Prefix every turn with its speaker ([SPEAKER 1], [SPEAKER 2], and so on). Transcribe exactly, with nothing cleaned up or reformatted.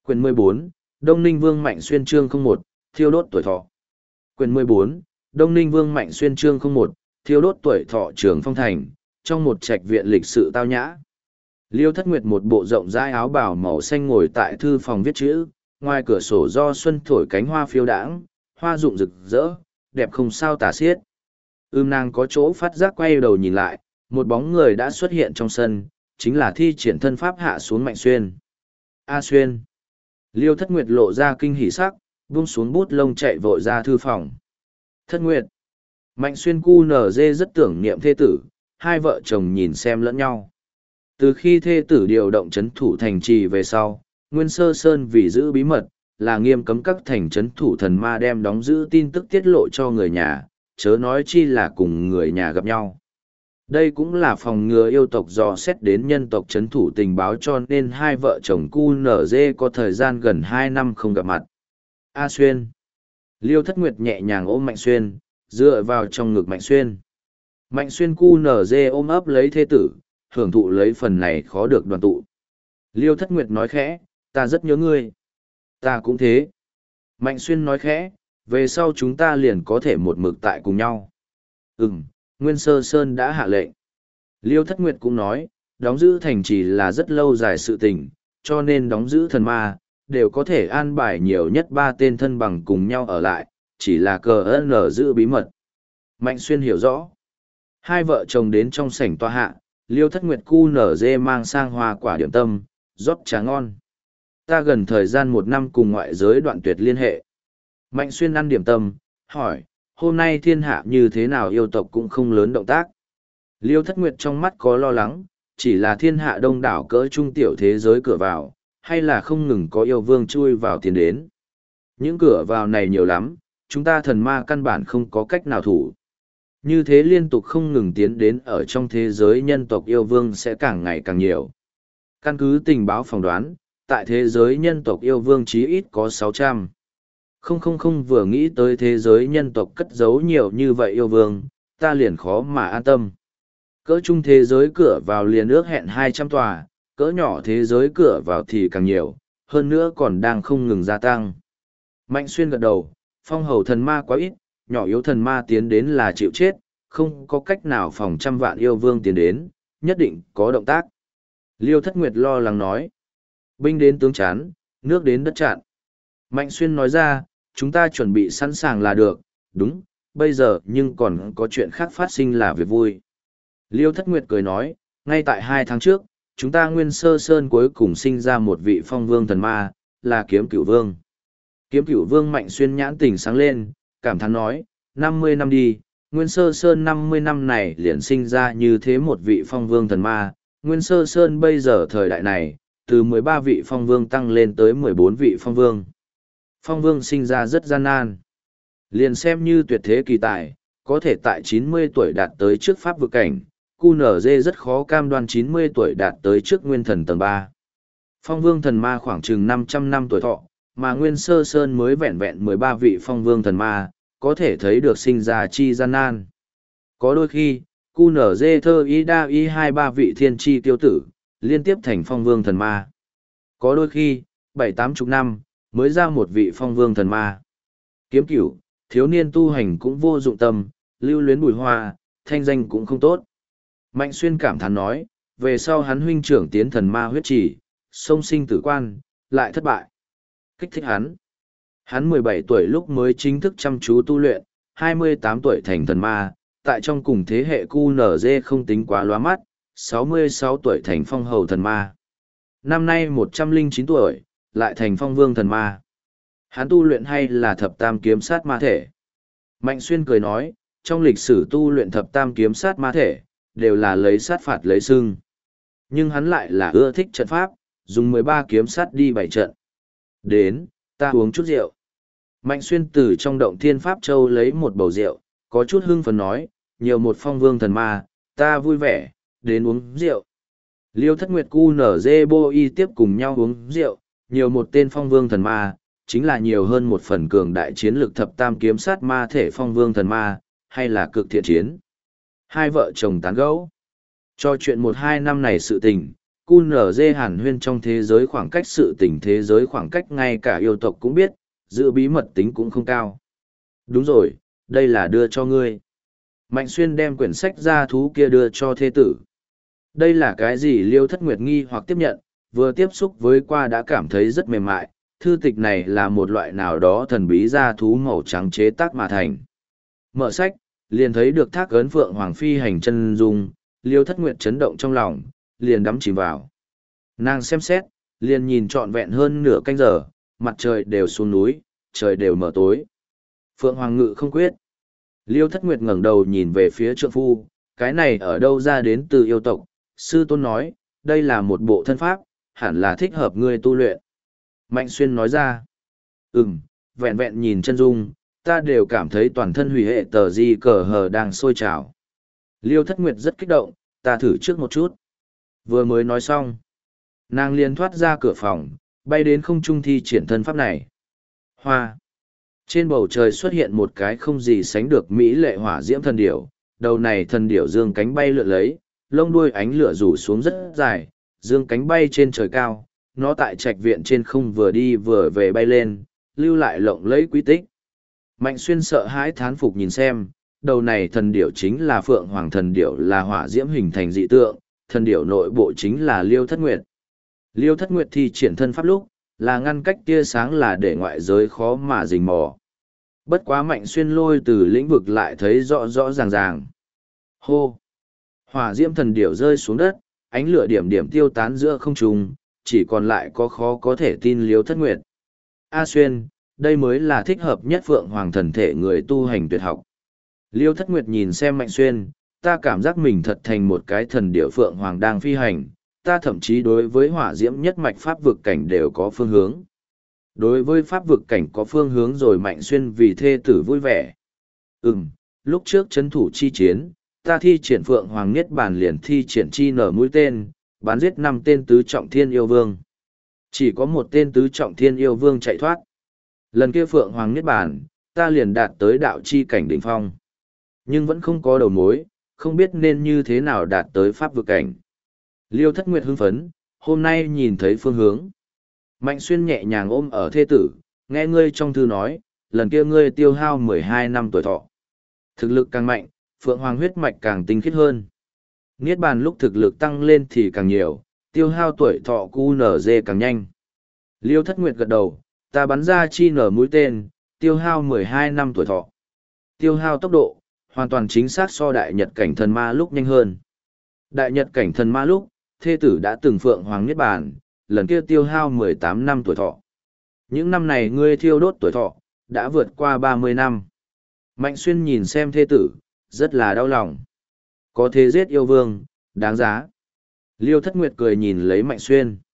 [SPEAKER 1] Quyển mười bốn, Đông Ninh Vương Mạnh Xuyên chương không một, thiêu đốt tuổi thọ. Quyển mười bốn, Đông Ninh Vương Mạnh Xuyên chương không một, thiêu đốt tuổi thọ Trường Phong Thành, trong một trạch viện lịch sự tao nhã. Liêu Thất Nguyệt một bộ rộng rãi áo bào màu xanh ngồi tại thư phòng viết chữ, ngoài cửa sổ do xuân thổi cánh hoa phiêu đãng, hoa rụng rực rỡ, đẹp không sao tả xiết. Ưm nàng có chỗ phát giác quay đầu nhìn lại, một bóng người đã xuất hiện trong sân, chính là thi triển thân pháp hạ xuống Mạnh Xuyên. A Xuyên. Liêu Thất Nguyệt lộ ra kinh hỉ sắc, buông xuống bút lông chạy vội ra thư phòng. Thất Nguyệt. Mạnh Xuyên cu nở dê rất tưởng niệm thê tử, hai vợ chồng nhìn xem lẫn nhau. Từ khi thê tử điều động chấn thủ thành trì về sau, Nguyên Sơ Sơn vì giữ bí mật, là nghiêm cấm các thành chấn thủ thần ma đem đóng giữ tin tức tiết lộ cho người nhà, chớ nói chi là cùng người nhà gặp nhau. Đây cũng là phòng ngừa yêu tộc dò xét đến nhân tộc chấn thủ tình báo cho nên hai vợ chồng cu nở dê có thời gian gần hai năm không gặp mặt. A Xuyên. Liêu Thất Nguyệt nhẹ nhàng ôm Mạnh Xuyên, dựa vào trong ngực Mạnh Xuyên. Mạnh Xuyên cu nở dê ôm ấp lấy thê tử, hưởng thụ lấy phần này khó được đoàn tụ. Liêu Thất Nguyệt nói khẽ, ta rất nhớ ngươi. Ta cũng thế. Mạnh Xuyên nói khẽ, về sau chúng ta liền có thể một mực tại cùng nhau. Ừm, Nguyên Sơ Sơn đã hạ lệnh. Liêu Thất Nguyệt cũng nói, đóng giữ thành trì là rất lâu dài sự tình, cho nên đóng giữ thần ma, đều có thể an bài nhiều nhất ba tên thân bằng cùng nhau ở lại, chỉ là cờ ơn ở giữ bí mật. Mạnh Xuyên hiểu rõ. Hai vợ chồng đến trong sảnh tòa hạ, Liêu Thất Nguyệt cu nở dê mang sang hoa quả điểm tâm, rót trà ngon. Ta gần thời gian một năm cùng ngoại giới đoạn tuyệt liên hệ. Mạnh Xuyên ăn điểm tâm, hỏi, hôm nay thiên hạ như thế nào yêu tộc cũng không lớn động tác. Liêu Thất Nguyệt trong mắt có lo lắng, chỉ là thiên hạ đông đảo cỡ trung tiểu thế giới cửa vào, hay là không ngừng có yêu vương chui vào tiến đến. Những cửa vào này nhiều lắm, chúng ta thần ma căn bản không có cách nào thủ. Như thế liên tục không ngừng tiến đến ở trong thế giới nhân tộc yêu vương sẽ càng ngày càng nhiều. Căn cứ tình báo phỏng đoán, tại thế giới nhân tộc yêu vương chí ít có sáu trăm. Không không không vừa nghĩ tới thế giới nhân tộc cất giấu nhiều như vậy yêu vương, ta liền khó mà an tâm. Cỡ trung thế giới cửa vào liền ước hẹn hai trăm tòa, cỡ nhỏ thế giới cửa vào thì càng nhiều, hơn nữa còn đang không ngừng gia tăng. Mạnh Xuyên gật đầu, phong hầu thần ma quá ít, nhỏ yếu thần ma tiến đến là chịu chết, không có cách nào phòng trăm vạn yêu vương tiến đến, nhất định có động tác. Liêu Thất Nguyệt lo lắng nói. Binh đến tướng chán, nước đến đất chặn. Mạnh Xuyên nói ra, chúng ta chuẩn bị sẵn sàng là được, đúng, bây giờ nhưng còn có chuyện khác phát sinh là việc vui. Liêu Thất Nguyệt cười nói, ngay tại hai tháng trước, chúng ta Nguyên Sơ Sơn cuối cùng sinh ra một vị phong vương thần ma, là Kiếm Cửu Vương. Kiếm Cửu Vương Mạnh Xuyên nhãn tỉnh sáng lên, cảm thán nói, năm mươi năm đi, Nguyên Sơ Sơn năm mươi năm này liền sinh ra như thế một vị phong vương thần ma, Nguyên Sơ Sơn bây giờ thời đại này, từ mười ba vị phong vương tăng lên tới mười bốn vị phong vương. Phong vương sinh ra rất gian nan. Liền xem như tuyệt thế kỳ tài, có thể tại chín mươi tuổi đạt tới trước pháp vực cảnh, cu nở dê rất khó cam đoan chín mươi tuổi đạt tới trước nguyên thần tầng ba. Phong vương thần ma khoảng chừng năm trăm năm tuổi thọ, mà Nguyên Sơ Sơn mới vẹn vẹn mười ba vị phong vương thần ma, có thể thấy được sinh ra chi gian nan. Có đôi khi, cu nở dê thơ y đa y hai ba vị thiên chi tiêu tử, liên tiếp thành phong vương thần ma. Có đôi khi, bảy tám chục năm, mới ra một vị phong vương thần ma. Kiếm Cửu, thiếu niên tu hành cũng vô dụng tâm, lưu luyến bùi hoa, thanh danh cũng không tốt. Mạnh Xuyên cảm thán nói, về sau hắn huynh trưởng tiến thần ma huyết chỉ, sông sinh tử quan, lại thất bại. Kích thích hắn. Hắn mười bảy tuổi lúc mới chính thức chăm chú tu luyện, hai mươi tám tuổi thành thần ma, tại trong cùng thế hệ cu nở dê không tính quá lóa mắt, sáu mươi sáu tuổi thành phong hầu thần ma. Năm nay một trăm lẻ chín tuổi, lại thành phong vương thần ma. Hắn tu luyện hay là thập tam kiếm sát ma thể? Mạnh Xuyên cười nói, trong lịch sử tu luyện thập tam kiếm sát ma thể, đều là lấy sát phạt lấy sưng. Nhưng hắn lại là ưa thích trận pháp, dùng mười ba kiếm sát đi bảy trận. Đến, ta uống chút rượu. Mạnh Xuyên từ trong động thiên pháp châu lấy một bầu rượu, có chút hưng phấn nói, nhiều một phong vương thần ma, ta vui vẻ, đến uống rượu. Liêu Thất Nguyệt cu nở dê bô y tiếp cùng nhau uống rượu, nhiều một tên phong vương thần ma, chính là nhiều hơn một phần cường đại chiến lực thập tam kiếm sát ma thể phong vương thần ma, hay là cực thiện chiến. Hai vợ chồng tán gẫu. Cho chuyện một hai năm này sự tình, cu nờ dê hàn huyên trong thế giới khoảng cách sự tình thế giới khoảng cách ngay cả yêu tộc cũng biết, giữ bí mật tính cũng không cao. Đúng rồi, đây là đưa cho ngươi. Mạnh Xuyên đem quyển sách gia thú kia đưa cho thê tử. Đây là cái gì? Liêu Thất Nguyệt nghi hoặc tiếp nhận, vừa tiếp xúc với qua đã cảm thấy rất mềm mại. Thư tịch này là một loại nào đó thần bí gia thú màu trắng chế tác mà thành. Mở sách, liền thấy được thác ấn phượng hoàng phi hành chân dung, Liêu Thất Nguyệt chấn động trong lòng, liền đắm chìm vào. Nàng xem xét, liền nhìn trọn vẹn hơn nửa canh giờ, mặt trời đều xuống núi, trời đều mở tối. Phượng Hoàng ngự không quyết. Liêu Thất Nguyệt ngẩng đầu nhìn về phía trượng phu, cái này ở đâu ra đến từ yêu tộc? Sư tôn nói, đây là một bộ thân pháp, hẳn là thích hợp ngươi tu luyện. Mạnh Xuyên nói ra, ừm, vẹn vẹn nhìn chân dung, ta đều cảm thấy toàn thân hủy hệ tờ di cờ hờ đang sôi trào. Liêu Thất Nguyệt rất kích động, ta thử trước một chút. Vừa mới nói xong, nàng liền thoát ra cửa phòng, bay đến không trung thi triển thân pháp này. Hoa. Trên bầu trời xuất hiện một cái không gì sánh được mỹ lệ hỏa diễm thần điểu, đầu này thần điểu dương cánh bay lượn lấy, lông đuôi ánh lửa rủ xuống rất dài, dương cánh bay trên trời cao, nó tại trạch viện trên không vừa đi vừa về bay lên, lưu lại lộng lẫy quy tích. Mạnh Xuyên sợ hãi thán phục nhìn xem, đầu này thần điểu chính là Phượng Hoàng thần điểu, là hỏa diễm hình thành dị tượng, thần điểu nội bộ chính là Liêu Thất Nguyệt. Liêu Thất Nguyệt thi triển thân pháp lúc, là ngăn cách tia sáng là để ngoại giới khó mà rình mò. Bất quá Mạnh Xuyên lôi từ lĩnh vực lại thấy rõ rõ ràng ràng. Hô! Hỏa diễm thần điểu rơi xuống đất, ánh lửa điểm điểm tiêu tán giữa không trung, chỉ còn lại có khó có thể tin Liêu Thất Nguyệt. A Xuyên, đây mới là thích hợp nhất Phượng Hoàng thần thể người tu hành tuyệt học. Liêu Thất Nguyệt nhìn xem Mạnh Xuyên, ta cảm giác mình thật thành một cái thần điểu Phượng Hoàng đang phi hành, ta thậm chí đối với hỏa diễm nhất mạch pháp vực cảnh đều có phương hướng. Đối với pháp vực cảnh có phương hướng rồi Mạnh Xuyên vì thê tử vui vẻ. Ừm, lúc trước chấn thủ chi chiến, ta thi triển Phượng Hoàng Niết Bàn liền thi triển chi nở mũi tên, bắn giết năm tên tứ trọng thiên yêu vương. Chỉ có một tên tứ trọng thiên yêu vương chạy thoát. Lần kia Phượng Hoàng Niết Bàn, ta liền đạt tới đạo chi cảnh đỉnh phong. Nhưng vẫn không có đầu mối, không biết nên như thế nào đạt tới pháp vực cảnh. Liêu Thất Nguyệt hưng phấn, hôm nay nhìn thấy phương hướng. Mạnh Xuyên nhẹ nhàng ôm ở thê tử, nghe ngươi trong thư nói, lần kia ngươi tiêu hao mười hai năm tuổi thọ. Thực lực càng mạnh, Phượng Hoàng huyết mạch càng tinh khiết hơn. Niết bàn lúc thực lực tăng lên thì càng nhiều, tiêu hao tuổi thọ cu nở dê càng nhanh. Liêu Thất Nguyệt gật đầu, ta bắn ra chi nở mũi tên, tiêu hao mười hai năm tuổi thọ. Tiêu hao tốc độ, hoàn toàn chính xác so đại nhật cảnh thần ma lúc nhanh hơn. Đại nhật cảnh thần ma lúc, thê tử đã từng Phượng Hoàng Niết bàn, lần kia tiêu hao mười tám năm tuổi thọ. Những năm này ngươi thiêu đốt tuổi thọ, đã vượt qua ba mươi năm. Mạnh Xuyên nhìn xem thê tử, rất là đau lòng. Có thế giết yêu vương, đáng giá. Liêu Thất Nguyệt cười nhìn lấy Mạnh Xuyên.